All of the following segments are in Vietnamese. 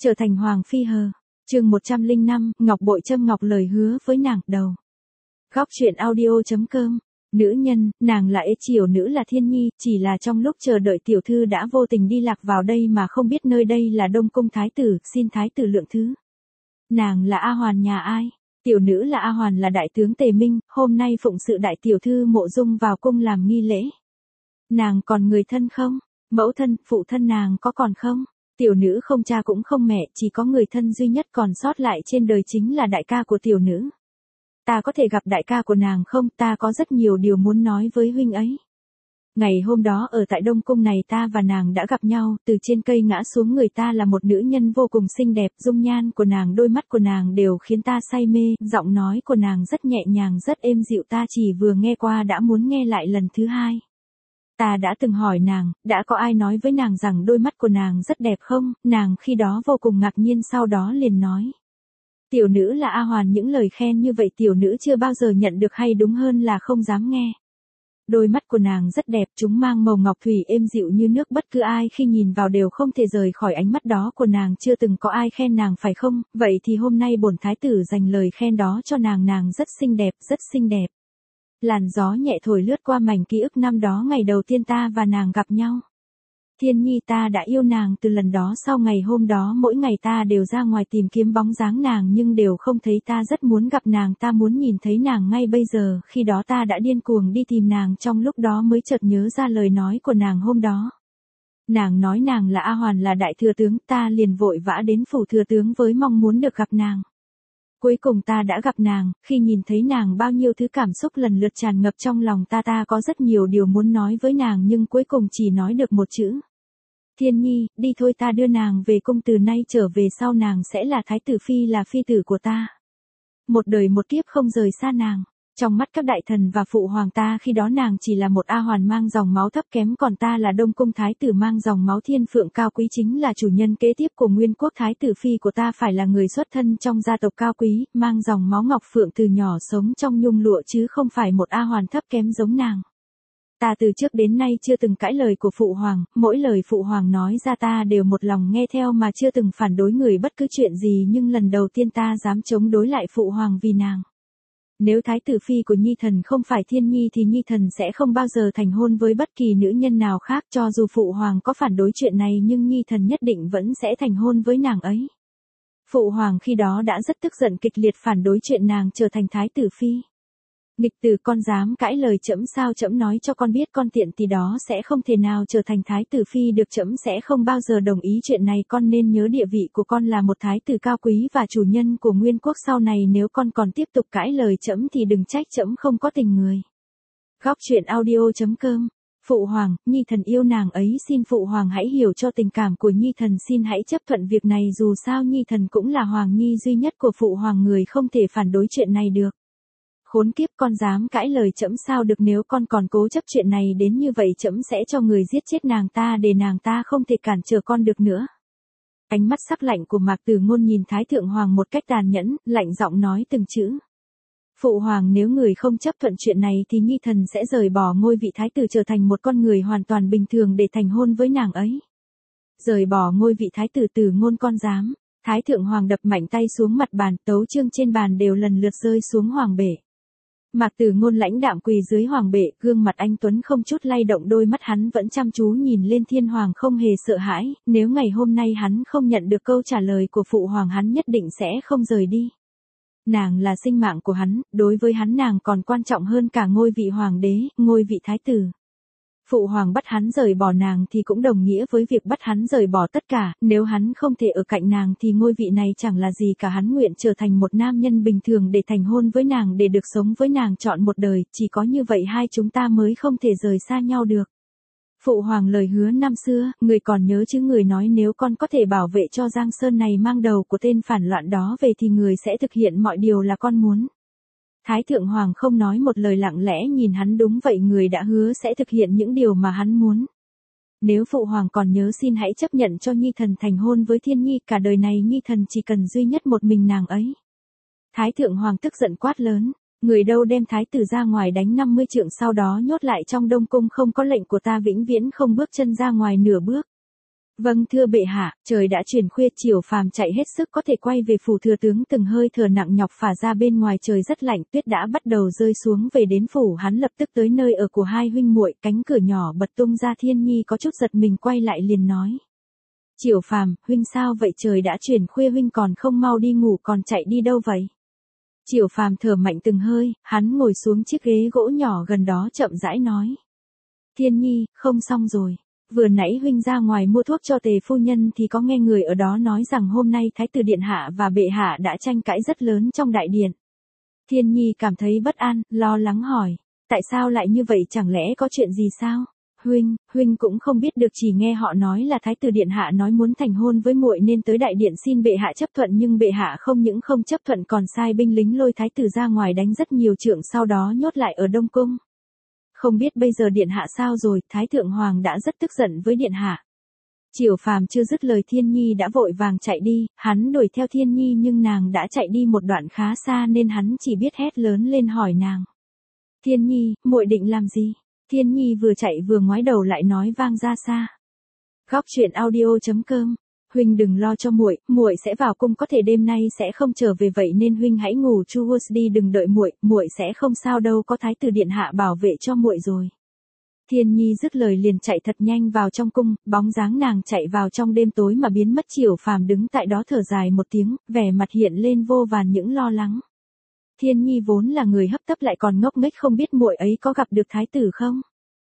Trở thành hoàng phi hờ. Chương 105, Ngọc bội châm ngọc lời hứa với nàng đầu. Góc truyện audio.com. Nữ nhân, nàng là ế triều nữ là Thiên Nhi, chỉ là trong lúc chờ đợi tiểu thư đã vô tình đi lạc vào đây mà không biết nơi đây là Đông Cung thái tử, xin thái tử lượng thứ. Nàng là A Hoàn nhà ai? Tiểu nữ là A Hoàn là đại tướng Tề Minh, hôm nay phụng sự đại tiểu thư Mộ Dung vào cung làm nghi lễ. Nàng còn người thân không? Mẫu thân, phụ thân nàng có còn không? Tiểu nữ không cha cũng không mẹ, chỉ có người thân duy nhất còn sót lại trên đời chính là đại ca của tiểu nữ. Ta có thể gặp đại ca của nàng không? Ta có rất nhiều điều muốn nói với huynh ấy. Ngày hôm đó ở tại Đông Cung này ta và nàng đã gặp nhau, từ trên cây ngã xuống người ta là một nữ nhân vô cùng xinh đẹp, dung nhan của nàng, đôi mắt của nàng đều khiến ta say mê, giọng nói của nàng rất nhẹ nhàng rất êm dịu, ta chỉ vừa nghe qua đã muốn nghe lại lần thứ hai. Ta đã từng hỏi nàng, đã có ai nói với nàng rằng đôi mắt của nàng rất đẹp không? Nàng khi đó vô cùng ngạc nhiên, sau đó liền nói. Tiểu nữ là A Hoàn, những lời khen như vậy tiểu nữ chưa bao giờ nhận được, hay đúng hơn là không dám nghe. Đôi mắt của nàng rất đẹp, chúng mang màu ngọc thủy êm dịu như nước, bất cứ ai khi nhìn vào đều không thể rời khỏi ánh mắt đó của nàng, chưa từng có ai khen nàng phải không? Vậy thì hôm nay bổn thái tử dành lời khen đó cho nàng, nàng rất xinh đẹp, rất xinh đẹp. Làn gió nhẹ thổi lướt qua mảnh ký ức năm đó ngày đầu tiên ta và nàng gặp nhau. Thiên Nhi, ta đã yêu nàng từ lần đó, sau ngày hôm đó mỗi ngày ta đều ra ngoài tìm kiếm bóng dáng nàng nhưng đều không thấy, ta rất muốn gặp nàng, ta muốn nhìn thấy nàng ngay bây giờ, khi đó ta đã điên cuồng đi tìm nàng, trong lúc đó mới chợt nhớ ra lời nói của nàng hôm đó. Nàng nói nàng là A Hoàn là đại thừa tướng, ta liền vội vã đến phủ thừa tướng với mong muốn được gặp nàng. Cuối cùng ta đã gặp nàng, khi nhìn thấy nàng bao nhiêu thứ cảm xúc lần lượt tràn ngập trong lòng ta có rất nhiều điều muốn nói với nàng nhưng cuối cùng chỉ nói được một chữ. Thiên Nhi, đi thôi, ta đưa nàng về cung, từ nay trở về sau nàng sẽ là thái tử phi, là phi tử của ta. Một đời một kiếp không rời xa nàng. Trong mắt các đại thần và phụ hoàng ta khi đó nàng chỉ là một A Hoàn mang dòng máu thấp kém, còn ta là Đông Cung thái tử mang dòng máu thiên phượng cao quý, chính là chủ nhân kế tiếp của nguyên quốc, thái tử phi của ta phải là người xuất thân trong gia tộc cao quý, mang dòng máu ngọc phượng, từ nhỏ sống trong nhung lụa chứ không phải một A Hoàn thấp kém giống nàng. Ta từ trước đến nay chưa từng cãi lời của phụ hoàng, mỗi lời phụ hoàng nói ra ta đều một lòng nghe theo mà chưa từng phản đối người bất cứ chuyện gì, nhưng lần đầu tiên ta dám chống đối lại phụ hoàng vì nàng. Nếu thái tử phi của Nhi thần không phải Thiên Nhi thì Nhi thần sẽ không bao giờ thành hôn với bất kỳ nữ nhân nào khác, cho dù phụ hoàng có phản đối chuyện này nhưng Nhi thần nhất định vẫn sẽ thành hôn với nàng ấy. Phụ hoàng khi đó đã rất tức giận, kịch liệt phản đối chuyện nàng trở thành thái tử phi. Nghịch tử, con dám cãi lời trẫm sao? Trẫm nói cho con biết, con tiện thì đó sẽ không thể nào trở thành thái tử phi được, trẫm sẽ không bao giờ đồng ý chuyện này, con nên nhớ địa vị của con là một thái tử cao quý và chủ nhân của nguyên quốc, sau này nếu con còn tiếp tục cãi lời trẫm thì đừng trách trẫm không có tình người. Góc truyện audio.com. Phụ hoàng, Nhi thần yêu nàng ấy, xin phụ hoàng hãy hiểu cho tình cảm của Nhi thần, xin hãy chấp thuận việc này, dù sao Nhi thần cũng là hoàng nhi duy nhất của phụ hoàng, người không thể phản đối chuyện này được. Khốn kiếp, con dám cãi lời trẫm sao được, nếu con còn cố chấp chuyện này đến như vậy trẫm sẽ cho người giết chết nàng ta để nàng ta không thể cản trở con được nữa. Ánh mắt sắc lạnh của Mạc Tử Ngôn nhìn Thái Thượng Hoàng một cách tàn nhẫn, lạnh giọng nói từng chữ. Phụ hoàng, nếu người không chấp thuận chuyện này thì Nhi thần sẽ rời bỏ ngôi vị thái tử, trở thành một con người hoàn toàn bình thường để thành hôn với nàng ấy. Rời bỏ ngôi vị thái tử? Tử Ngôn, con dám. Thái Thượng Hoàng đập mạnh tay xuống mặt bàn, tấu chương trên bàn đều lần lượt rơi xuống hoàng bể. Mạc Tử Ngôn lãnh đạm quỳ dưới hoàng bệ, gương mặt anh tuấn không chút lay động, đôi mắt hắn vẫn chăm chú nhìn lên thiên hoàng không hề sợ hãi, nếu ngày hôm nay hắn không nhận được câu trả lời của phụ hoàng hắn nhất định sẽ không rời đi. Nàng là sinh mạng của hắn, đối với hắn nàng còn quan trọng hơn cả ngôi vị hoàng đế, ngôi vị thái tử. Phụ hoàng bắt hắn rời bỏ nàng thì cũng đồng nghĩa với việc bắt hắn rời bỏ tất cả, nếu hắn không thể ở cạnh nàng thì ngôi vị này chẳng là gì cả, hắn nguyện trở thành một nam nhân bình thường để thành hôn với nàng, để được sống với nàng trọn một đời, chỉ có như vậy hai chúng ta mới không thể rời xa nhau được. Phụ hoàng, lời hứa năm xưa, người còn nhớ chứ? Người nói nếu con có thể bảo vệ cho Giang Sơn này mang đầu của tên phản loạn đó về thì người sẽ thực hiện mọi điều là con muốn. Thái Thượng Hoàng không nói một lời, lặng lẽ nhìn hắn, đúng vậy, người đã hứa sẽ thực hiện những điều mà hắn muốn. Nếu phụ hoàng còn nhớ, xin hãy chấp nhận cho Nhi thần thành hôn với Thiên Nhi, cả đời này Nhi thần chỉ cần duy nhất một mình nàng ấy. Thái Thượng Hoàng tức giận quát lớn, người đâu, đem thái tử ra ngoài đánh 50 trượng, sau đó nhốt lại trong Đông Cung, không có lệnh của ta vĩnh viễn không bước chân ra ngoài nửa bước. Vâng thưa bệ hạ, trời đã chuyển khuya, Triều Phàm chạy hết sức có thể quay về phủ thừa tướng, từng hơi thở nặng nhọc phả ra. Bên ngoài trời rất lạnh, tuyết đã bắt đầu rơi xuống. Về đến phủ, hắn lập tức tới nơi ở của hai huynh muội, cánh cửa nhỏ bật tung ra. Thiên Nhi có chút giật mình quay lại liền nói: Triều Phàm, huynh sao vậy, trời đã chuyển khuya huynh còn không mau đi ngủ, còn chạy đi đâu vậy? Triều Phàm thở mạnh từng hơi, hắn ngồi xuống chiếc ghế gỗ nhỏ gần đó chậm rãi nói: Thiên Nhi, không xong rồi. Vừa nãy huynh ra ngoài mua thuốc cho Tề phu nhân thì có nghe người ở đó nói rằng hôm nay Thái tử điện hạ và bệ hạ đã tranh cãi rất lớn trong đại điện. Thiên Nhi cảm thấy bất an, lo lắng hỏi: Tại sao lại như vậy, chẳng lẽ có chuyện gì sao? Huynh cũng không biết được, chỉ nghe họ nói là Thái tử điện hạ nói muốn thành hôn với muội nên tới đại điện xin bệ hạ chấp thuận, nhưng bệ hạ không những không chấp thuận còn sai binh lính lôi thái tử ra ngoài đánh rất nhiều trượng, sau đó nhốt lại ở Đông Cung. Không biết bây giờ điện hạ sao rồi, Thái thượng hoàng đã rất tức giận với điện hạ. Triều Phàm chưa dứt lời Thiên Nhi đã vội vàng chạy đi, hắn đuổi theo Thiên Nhi nhưng nàng đã chạy đi một đoạn khá xa nên hắn chỉ biết hét lớn lên hỏi nàng: Thiên Nhi, muội định làm gì? Thiên Nhi vừa chạy vừa ngoái đầu lại nói vang ra xa: Góc truyện audio.com. Huynh đừng lo cho muội, muội sẽ vào cung, có thể đêm nay sẽ không trở về, vậy nên huynh hãy ngủ chu đi, đừng đợi muội, muội sẽ không sao đâu, có Thái tử điện hạ bảo vệ cho muội rồi. Thiên Nhi dứt lời liền chạy thật nhanh vào trong cung, bóng dáng nàng chạy vào trong đêm tối mà biến mất. Triều Phàm đứng tại đó thở dài một tiếng, vẻ mặt hiện lên vô vàn những lo lắng. Thiên Nhi vốn là người hấp tấp lại còn ngốc nghếch, không biết muội ấy có gặp được thái tử không?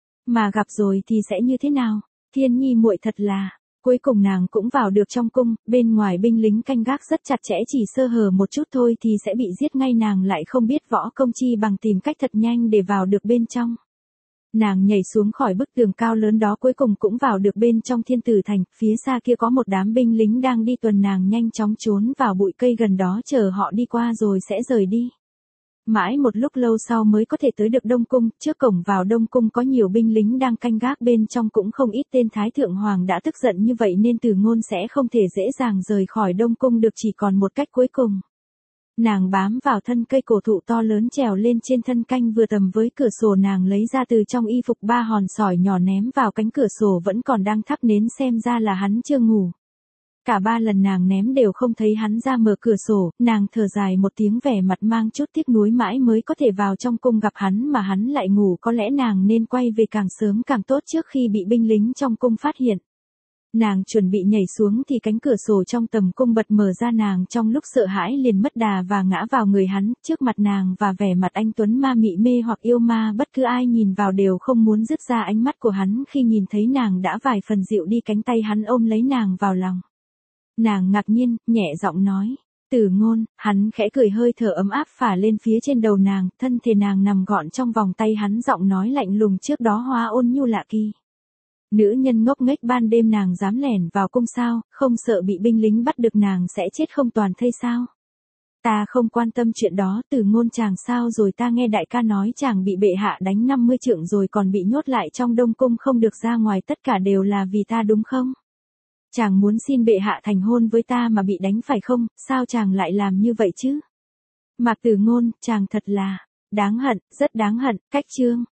Mà gặp rồi thì sẽ như thế nào? Thiên Nhi muội thật là... Cuối cùng nàng cũng vào được trong cung, bên ngoài binh lính canh gác rất chặt chẽ, chỉ sơ hở một chút thôi thì sẽ bị giết ngay, nàng lại không biết võ công, chi bằng tìm cách thật nhanh để vào được bên trong. Nàng nhảy xuống khỏi bức tường cao lớn đó, cuối cùng cũng vào được bên trong Thiên Tử Thành. Phía xa kia có một đám binh lính đang đi tuần, nàng nhanh chóng trốn vào bụi cây gần đó chờ họ đi qua rồi sẽ rời đi. Mãi một lúc lâu sau mới có thể tới được Đông Cung. Trước cổng vào Đông Cung có nhiều binh lính đang canh gác, bên trong cũng không ít tên. Thái thượng hoàng đã tức giận như vậy nên Từ Ngôn sẽ không thể dễ dàng rời khỏi Đông Cung được, chỉ còn một cách cuối cùng. Nàng bám vào thân cây cổ thụ to lớn, trèo lên trên thân canh, vừa tầm với cửa sổ nàng lấy ra từ trong y phục 3 hòn sỏi nhỏ ném vào cánh cửa sổ vẫn còn đang thắp nến, xem ra là hắn chưa ngủ. Cả 3 lần nàng ném đều không thấy hắn ra mở cửa sổ, nàng thở dài một tiếng, vẻ mặt mang chút tiếc nuối, mãi mới có thể vào trong cung gặp hắn mà hắn lại ngủ, có lẽ nàng nên quay về càng sớm càng tốt trước khi bị binh lính trong cung phát hiện. Nàng chuẩn bị nhảy xuống thì cánh cửa sổ trong tầm cung bật mở ra, nàng trong lúc sợ hãi liền mất đà và ngã vào người hắn. Trước mặt nàng và vẻ mặt anh tuấn ma mị mê hoặc yêu ma, bất cứ ai nhìn vào đều không muốn dứt ra ánh mắt của hắn. Khi nhìn thấy nàng đã vài phần dịu đi, cánh tay hắn ôm lấy nàng vào lòng. Nàng ngạc nhiên, nhẹ giọng nói: Từ Ngôn. Hắn khẽ cười, hơi thở ấm áp phả lên phía trên đầu nàng, thân thể nàng nằm gọn trong vòng tay hắn, giọng nói lạnh lùng trước đó hoa ôn nhu lạ kỳ. Nữ nhân ngốc nghếch, ban đêm nàng dám lẻn vào cung sao, không sợ bị binh lính bắt được nàng sẽ chết không toàn thây sao? Ta không quan tâm chuyện đó. Từ Ngôn chàng sao rồi, ta nghe đại ca nói chàng bị bệ hạ đánh 50 trượng rồi còn bị nhốt lại trong Đông Cung không được ra ngoài, tất cả đều là vì ta đúng không? Chàng muốn xin bệ hạ thành hôn với ta mà bị đánh phải không, sao chàng lại làm như vậy chứ? Mạc Từ Ngôn, chàng thật là đáng hận, rất đáng hận. Cách chương